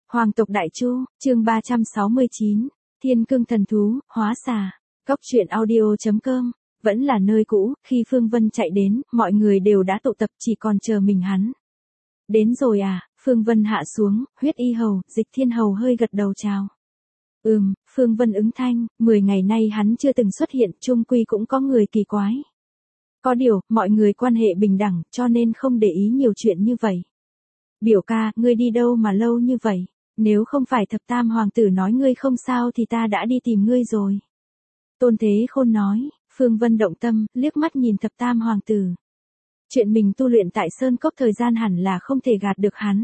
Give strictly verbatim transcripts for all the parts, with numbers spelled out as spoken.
Hoàng tộc Đại Chu, chương ba trăm sáu mươi chín, Thiên Cương Thần Thú, Hóa Xà. Cóc truyện audio chấm com, vẫn là nơi cũ, khi Phương Vân chạy đến, mọi người đều đã tụ tập chỉ còn chờ mình hắn. Đến rồi à, Phương Vân hạ xuống, Huyết Y Hầu, Dịch Thiên Hầu hơi gật đầu chào. Ừm, Phương Vân ứng thanh, mười ngày nay hắn chưa từng xuất hiện, chung quy cũng có người kỳ quái. Có điều, mọi người quan hệ bình đẳng, cho nên không để ý nhiều chuyện như vậy. Biểu ca, ngươi đi đâu mà lâu như vậy? Nếu không phải thập tam hoàng tử nói ngươi không sao thì ta đã đi tìm ngươi rồi. Tôn Thế Khôn nói, Phương Vân động tâm, liếc mắt nhìn thập tam hoàng tử. Chuyện mình tu luyện tại Sơn Cốc thời gian hẳn là không thể gạt được hắn.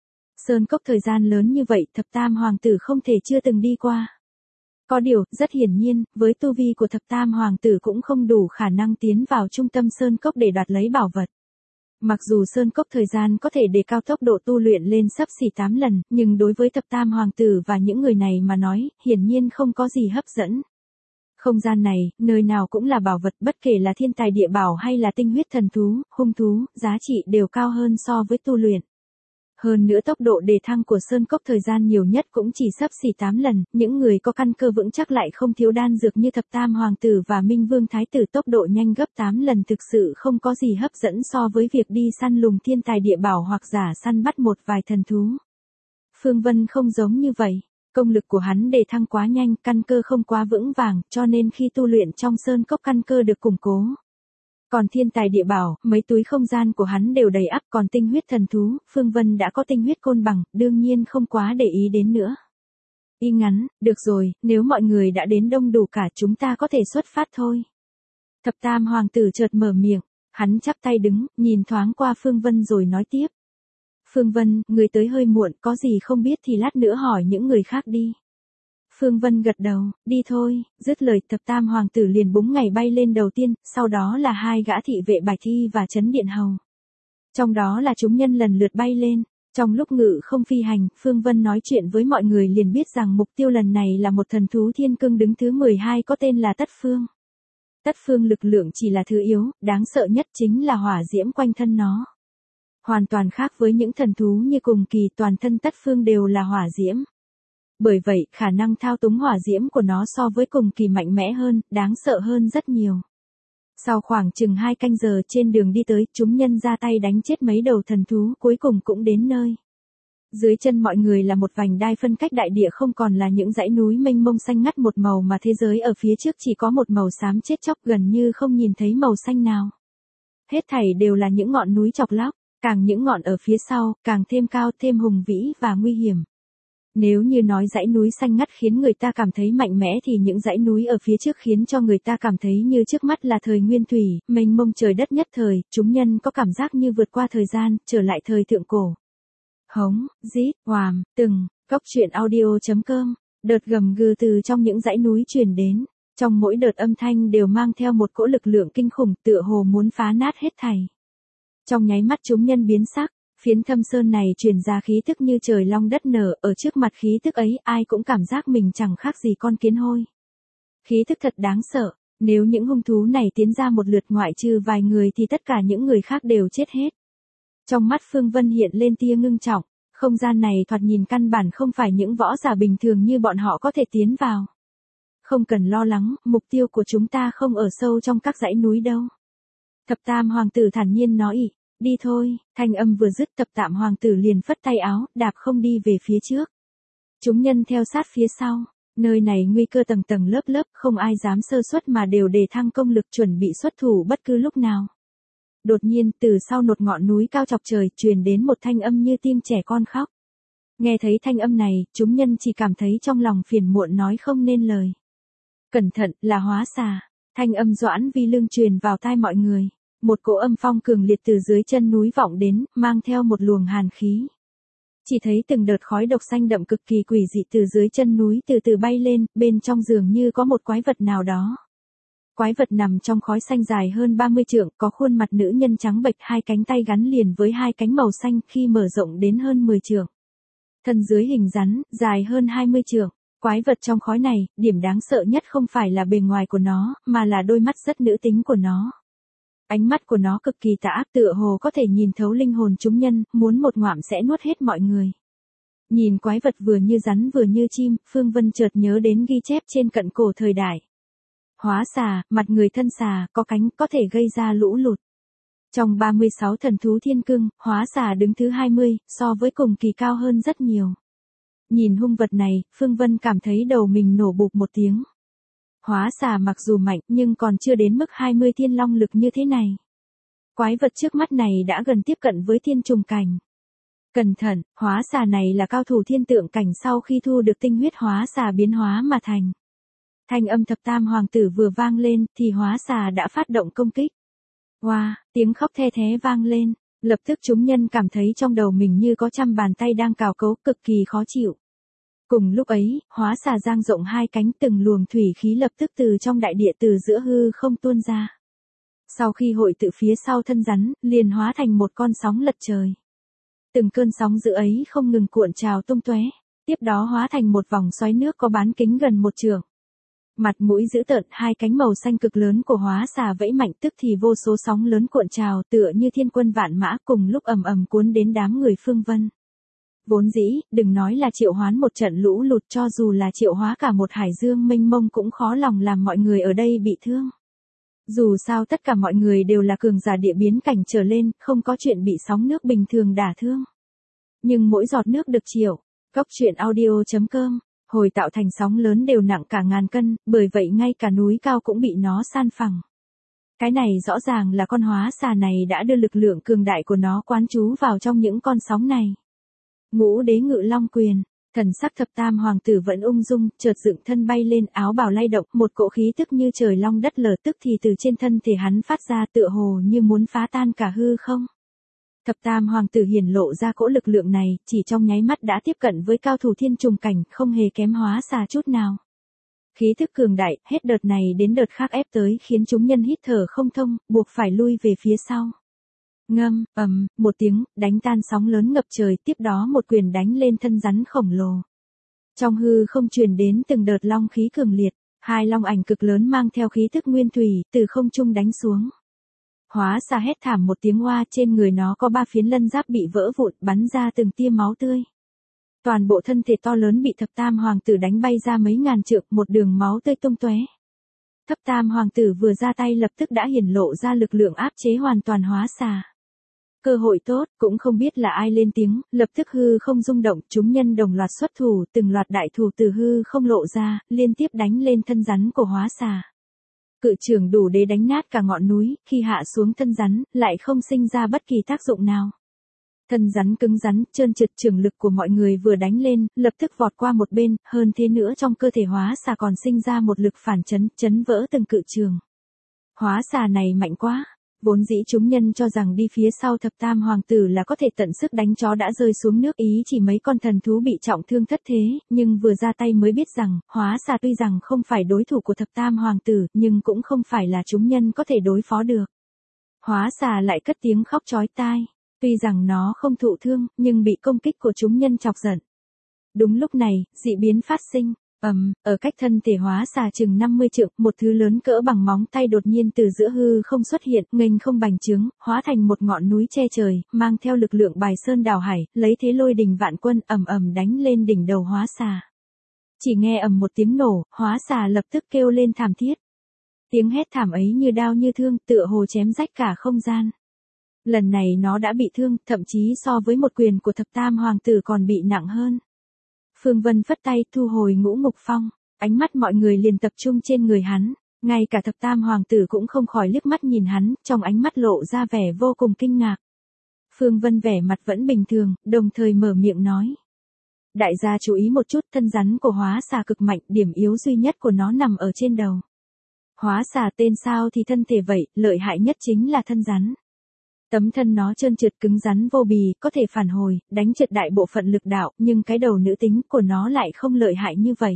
Sơn Cốc thời gian lớn như vậy, thập tam hoàng tử không thể chưa từng đi qua. Có điều, rất hiển nhiên, với tu vi của thập tam hoàng tử cũng không đủ khả năng tiến vào trung tâm Sơn Cốc để đoạt lấy bảo vật. Mặc dù Sơn Cốc thời gian có thể đề cao tốc độ tu luyện lên xấp xỉ tám lần, nhưng đối với thập tam hoàng tử và những người này mà nói, hiển nhiên không có gì hấp dẫn. Không gian này, nơi nào cũng là bảo vật, bất kể là thiên tài địa bảo hay là tinh huyết thần thú, hung thú, giá trị đều cao hơn so với tu luyện. Hơn nữa tốc độ đề thăng của Sơn Cốc thời gian nhiều nhất cũng chỉ xấp xỉ tám lần, những người có căn cơ vững chắc lại không thiếu đan dược như thập tam hoàng tử và Minh Vương Thái tử tốc độ nhanh gấp tám lần thực sự không có gì hấp dẫn so với việc đi săn lùng thiên tài địa bảo hoặc giả săn bắt một vài thần thú. Phương Vân không giống như vậy, công lực của hắn đề thăng quá nhanh, căn cơ không quá vững vàng, cho nên khi tu luyện trong Sơn Cốc căn cơ được củng cố. Còn thiên tài địa bảo, mấy túi không gian của hắn đều đầy ắp, còn tinh huyết thần thú, Phương Vân đã có tinh huyết côn bằng, đương nhiên không quá để ý đến nữa. Y ngắn, được rồi, nếu mọi người đã đến đông đủ cả chúng ta có thể xuất phát thôi. Thập tam hoàng tử chợt mở miệng, hắn chắp tay đứng, nhìn thoáng qua Phương Vân rồi nói tiếp. Phương Vân, người tới hơi muộn, có gì không biết thì lát nữa hỏi những người khác đi. Phương Vân gật đầu, đi thôi, dứt lời thập tam hoàng tử liền búng ngày bay lên đầu tiên, sau đó là hai gã thị vệ Bạch Thi và Trấn Điện Hầu. Trong đó là chúng nhân lần lượt bay lên, trong lúc ngự không phi hành, Phương Vân nói chuyện với mọi người liền biết rằng mục tiêu lần này là một thần thú thiên cương đứng thứ mười hai có tên là Tất Phương. Tất Phương lực lượng chỉ là thứ yếu, đáng sợ nhất chính là hỏa diễm quanh thân nó. Hoàn toàn khác với những thần thú như cùng kỳ, toàn thân Tất Phương đều là hỏa diễm. Bởi vậy, khả năng thao túng hỏa diễm của nó so với cùng kỳ mạnh mẽ hơn, đáng sợ hơn rất nhiều. Sau khoảng chừng hai canh giờ trên đường đi tới, chúng nhân ra tay đánh chết mấy đầu thần thú, cuối cùng cũng đến nơi. Dưới chân mọi người là một vành đai phân cách đại địa, không còn là những dãy núi mênh mông xanh ngắt một màu mà thế giới ở phía trước chỉ có một màu xám chết chóc, gần như không nhìn thấy màu xanh nào. Hết thảy đều là những ngọn núi chọc lóc, càng những ngọn ở phía sau, càng thêm cao, thêm hùng vĩ và nguy hiểm. Nếu như nói dãy núi xanh ngắt khiến người ta cảm thấy mạnh mẽ thì những dãy núi ở phía trước khiến cho người ta cảm thấy như trước mắt là thời nguyên thủy, mênh mông trời đất nhất thời, chúng nhân có cảm giác như vượt qua thời gian, trở lại thời thượng cổ. Hống, rít, oàm, từng, cóc truyện audio chấm com, đợt gầm gừ từ trong những dãy núi truyền đến, trong mỗi đợt âm thanh đều mang theo một cỗ lực lượng kinh khủng tựa hồ muốn phá nát hết thảy. Trong nháy mắt chúng nhân biến sắc. Phiến thâm sơn này truyền ra khí tức như trời long đất nở, ở trước mặt khí tức ấy ai cũng cảm giác mình chẳng khác gì con kiến hôi. Khí tức thật đáng sợ, nếu những hung thú này tiến ra một lượt ngoại trừ vài người thì tất cả những người khác đều chết hết. Trong mắt Phương Vân hiện lên tia ngưng trọng, không gian này thoạt nhìn căn bản không phải những võ giả bình thường như bọn họ có thể tiến vào. Không cần lo lắng, mục tiêu của chúng ta không ở sâu trong các dãy núi đâu. Thập tam hoàng tử thản nhiên nói. Đi thôi, thanh âm vừa dứt thập tam hoàng tử liền phất tay áo, đạp không đi về phía trước. Chúng nhân theo sát phía sau, nơi này nguy cơ tầng tầng lớp lớp, không ai dám sơ suất mà đều đề thăng công lực chuẩn bị xuất thủ bất cứ lúc nào. Đột nhiên, từ sau một ngọn núi cao chọc trời, truyền đến một thanh âm như tim trẻ con khóc. Nghe thấy thanh âm này, chúng nhân chỉ cảm thấy trong lòng phiền muộn nói không nên lời. Cẩn thận, là Hóa Xà. Thanh âm Doãn Vi Lương truyền vào tai mọi người. Một cỗ âm phong cường liệt từ dưới chân núi vọng đến, mang theo một luồng hàn khí. Chỉ thấy từng đợt khói độc xanh đậm cực kỳ quỷ dị từ dưới chân núi từ từ bay lên, bên trong dường như có một quái vật nào đó. Quái vật nằm trong khói xanh dài hơn ba mươi trượng, có khuôn mặt nữ nhân trắng bệch, hai cánh tay gắn liền với hai cánh màu xanh khi mở rộng đến hơn mười trượng. Thân dưới hình rắn, dài hơn hai mươi trượng. Quái vật trong khói này, điểm đáng sợ nhất không phải là bề ngoài của nó, mà là đôi mắt rất nữ tính của nó. Ánh mắt của nó cực kỳ tà ác tựa hồ có thể nhìn thấu linh hồn chúng nhân, muốn một ngoạm sẽ nuốt hết mọi người. Nhìn quái vật vừa như rắn vừa như chim, Phương Vân chợt nhớ đến ghi chép trên cận cổ thời đại. Hóa xà, mặt người thân xà, có cánh, có thể gây ra lũ lụt. Trong ba mươi sáu thần thú thiên cương, hóa xà đứng thứ hai mươi, so với cùng kỳ cao hơn rất nhiều. Nhìn hung vật này, Phương Vân cảm thấy đầu mình nổ bụp một tiếng. Hóa xà mặc dù mạnh nhưng còn chưa đến mức hai mươi thiên long lực như thế này. Quái vật trước mắt này đã gần tiếp cận với thiên trùng cảnh. Cẩn thận, hóa xà này là cao thủ thiên tượng cảnh sau khi thu được tinh huyết hóa xà biến hóa mà thành. Thanh âm thập tam hoàng tử vừa vang lên thì hóa xà đã phát động công kích. Wow, tiếng khóc the thé vang lên, lập tức chúng nhân cảm thấy trong đầu mình như có trăm bàn tay đang cào cấu, cực kỳ khó chịu. Cùng lúc ấy, hóa xà dang rộng hai cánh, từng luồng thủy khí lập tức từ trong đại địa từ giữa hư không tuôn ra. Sau khi hội tụ phía sau thân rắn, liền hóa thành một con sóng lật trời. Từng cơn sóng dữ ấy không ngừng cuộn trào tung tóe, tiếp đó hóa thành một vòng xoáy nước có bán kính gần một trượng. Mặt mũi dữ tợn, hai cánh màu xanh cực lớn của hóa xà vẫy mạnh, tức thì vô số sóng lớn cuộn trào tựa như thiên quân vạn mã cùng lúc ầm ầm cuốn đến đám người Phương Vân. Vốn dĩ, đừng nói là triệu hoán một trận lũ lụt, cho dù là triệu hóa cả một hải dương mênh mông cũng khó lòng làm mọi người ở đây bị thương. Dù sao tất cả mọi người đều là cường giả địa biến cảnh trở lên, không có chuyện bị sóng nước bình thường đả thương. Nhưng mỗi giọt nước được triệu. Cốc truyện audio chấm com, hồi tạo thành sóng lớn đều nặng cả ngàn cân, bởi vậy ngay cả núi cao cũng bị nó san phẳng. Cái này rõ ràng là con hóa xà này đã đưa lực lượng cường đại của nó quán trú vào trong những con sóng này. Ngũ đế ngự long quyền, thần sắc thập tam hoàng tử vẫn ung dung, chợt dựng thân bay lên, áo bào lay động, một cỗ khí tức như trời long đất lở tức thì từ trên thân thể hắn phát ra, tựa hồ như muốn phá tan cả hư không. Thập tam hoàng tử hiển lộ ra cỗ lực lượng này, chỉ trong nháy mắt đã tiếp cận với cao thủ thiên trùng cảnh, không hề kém hóa xà chút nào. Khí thức cường đại, hết đợt này đến đợt khác ép tới khiến chúng nhân hít thở không thông, buộc phải lui về phía sau. Ngâm, ầm, một tiếng, đánh tan sóng lớn ngập trời, tiếp đó một quyền đánh lên thân rắn khổng lồ. Trong hư không truyền đến từng đợt long khí cường liệt, hai long ảnh cực lớn mang theo khí thức nguyên thủy, từ không trung đánh xuống. Hóa xà hét thảm một tiếng oa, trên người nó có ba phiến lân giáp bị vỡ vụn, bắn ra từng tia máu tươi. Toàn bộ thân thể to lớn bị thập tam hoàng tử đánh bay ra mấy ngàn trượng, một đường máu tươi tung tóe. Thập tam hoàng tử vừa ra tay lập tức đã hiển lộ ra lực lượng áp chế hoàn toàn hóa xà. Cơ hội tốt, cũng không biết là ai lên tiếng, lập tức hư không rung động, chúng nhân đồng loạt xuất thủ, từng loạt đại thủ từ hư không lộ ra, liên tiếp đánh lên thân rắn của hóa xà. Cự trường đủ để đánh nát cả ngọn núi, khi hạ xuống thân rắn, lại không sinh ra bất kỳ tác dụng nào. Thân rắn cứng rắn, trơn trượt, trường lực của mọi người vừa đánh lên, lập tức vọt qua một bên, hơn thế nữa trong cơ thể hóa xà còn sinh ra một lực phản chấn, chấn vỡ từng cự trường. Hóa xà này mạnh quá. Vốn dĩ chúng nhân cho rằng đi phía sau thập tam hoàng tử là có thể tận sức đánh chó đã rơi xuống nước, ý chỉ mấy con thần thú bị trọng thương thất thế, nhưng vừa ra tay mới biết rằng, hóa xà tuy rằng không phải đối thủ của thập tam hoàng tử, nhưng cũng không phải là chúng nhân có thể đối phó được. Hóa xà lại cất tiếng khóc chói tai, tuy rằng nó không thụ thương, nhưng bị công kích của chúng nhân chọc giận. Đúng lúc này, dị biến phát sinh. Ầm, um, ở cách thân thể hóa xà chừng năm mươi trượng, một thứ lớn cỡ bằng móng tay đột nhiên từ giữa hư không xuất hiện, nghênh không bành trướng, hóa thành một ngọn núi che trời, mang theo lực lượng bài sơn đảo hải, lấy thế lôi đình vạn quân, ầm ầm đánh lên đỉnh đầu hóa xà. Chỉ nghe ầm một tiếng nổ, hóa xà lập tức kêu lên thảm thiết. Tiếng hét thảm ấy như đao như thương, tựa hồ chém rách cả không gian. Lần này nó đã bị thương, thậm chí so với một quyền của thập tam hoàng tử còn bị nặng hơn. Phương Vân phất tay thu hồi Ngũ Ngục Phong, ánh mắt mọi người liền tập trung trên người hắn, ngay cả thập tam hoàng tử cũng không khỏi liếc mắt nhìn hắn, trong ánh mắt lộ ra vẻ vô cùng kinh ngạc. Phương Vân vẻ mặt vẫn bình thường, đồng thời mở miệng nói. Đại gia chú ý một chút, thân rắn của hóa xà cực mạnh, điểm yếu duy nhất của nó nằm ở trên đầu. Hóa xà tên sao thì thân thể vậy, lợi hại nhất chính là thân rắn. Tấm thân nó trơn trượt cứng rắn vô bì, có thể phản hồi, đánh trượt đại bộ phận lực đạo, nhưng cái đầu nữ tính của nó lại không lợi hại như vậy.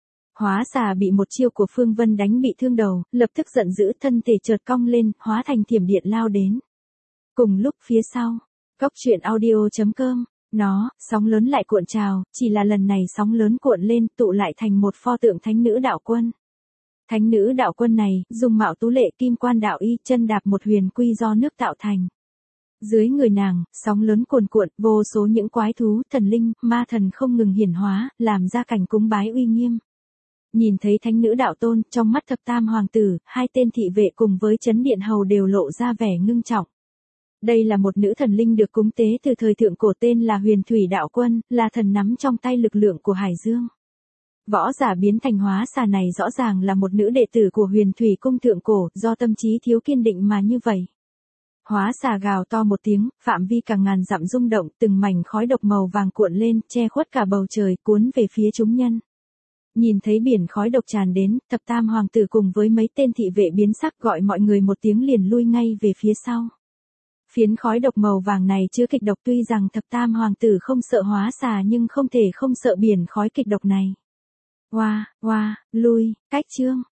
Hóa xà bị một chiêu của Phương Vân đánh bị thương đầu, lập tức giận dữ, thân thể chợt cong lên, hóa thành thiểm điện lao đến. Cùng lúc phía sau, cốc truyện audio chấm com, nó, sóng lớn lại cuộn trào, chỉ là lần này sóng lớn cuộn lên, tụ lại thành một pho tượng thánh nữ đạo quân. Thánh nữ đạo quân này, dùng mạo tú lệ, kim quan đạo y, chân đạp một huyền quy do nước tạo thành. Dưới người nàng, sóng lớn cuồn cuộn, vô số những quái thú, thần linh, ma thần không ngừng hiển hóa, làm ra cảnh cúng bái uy nghiêm. Nhìn thấy thánh nữ đạo tôn, trong mắt thập tam hoàng tử, hai tên thị vệ cùng với chấn điện hầu đều lộ ra vẻ ngưng trọng. Đây là một nữ thần linh được cúng tế từ thời thượng cổ tên là Huyền Thủy Đạo Quân, là thần nắm trong tay lực lượng của Hải Dương. Võ giả biến thành hóa xà này rõ ràng là một nữ đệ tử của Huyền Thủy cung thượng cổ, do tâm trí thiếu kiên định mà như vậy. Hóa xà gào to một tiếng, phạm vi cả ngàn dặm rung động, từng mảnh khói độc màu vàng cuộn lên, che khuất cả bầu trời, cuốn về phía chúng nhân. Nhìn thấy biển khói độc tràn đến, thập tam hoàng tử cùng với mấy tên thị vệ biến sắc gọi mọi người một tiếng liền lui ngay về phía sau. Phiến khói độc màu vàng này chứa kịch độc, tuy rằng thập tam hoàng tử không sợ hóa xà nhưng không thể không sợ biển khói kịch độc này. Oa, oa, lui, cách chương.